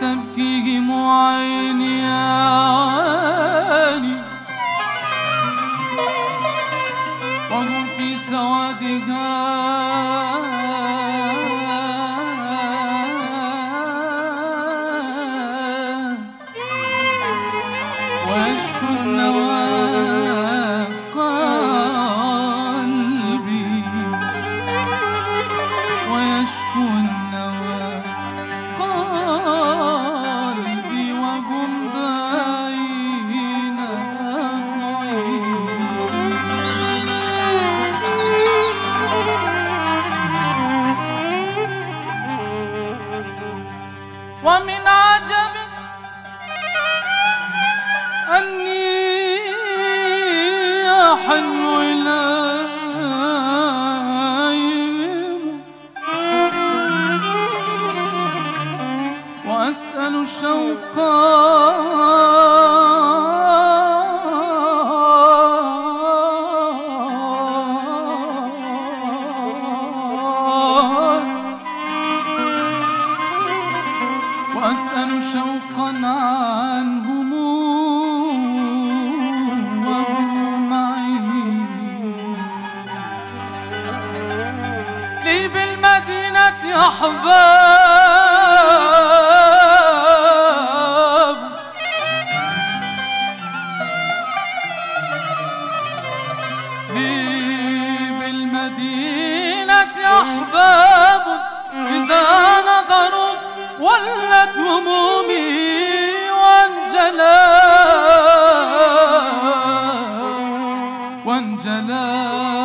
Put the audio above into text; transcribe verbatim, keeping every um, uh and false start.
تبكيهم عيني يا عيني وهم في سوادها ويشكو النوى قلبي ويشكو النوى قلبي وهم بين ومن عجب أني أحن إليهم وأسأل شوقا وأسأل شوقا عنهم وهم معي لي بالمدينة أحباب لي بالمدينة أحباب إذا نظروا ولت همومي وانجلى وانجلى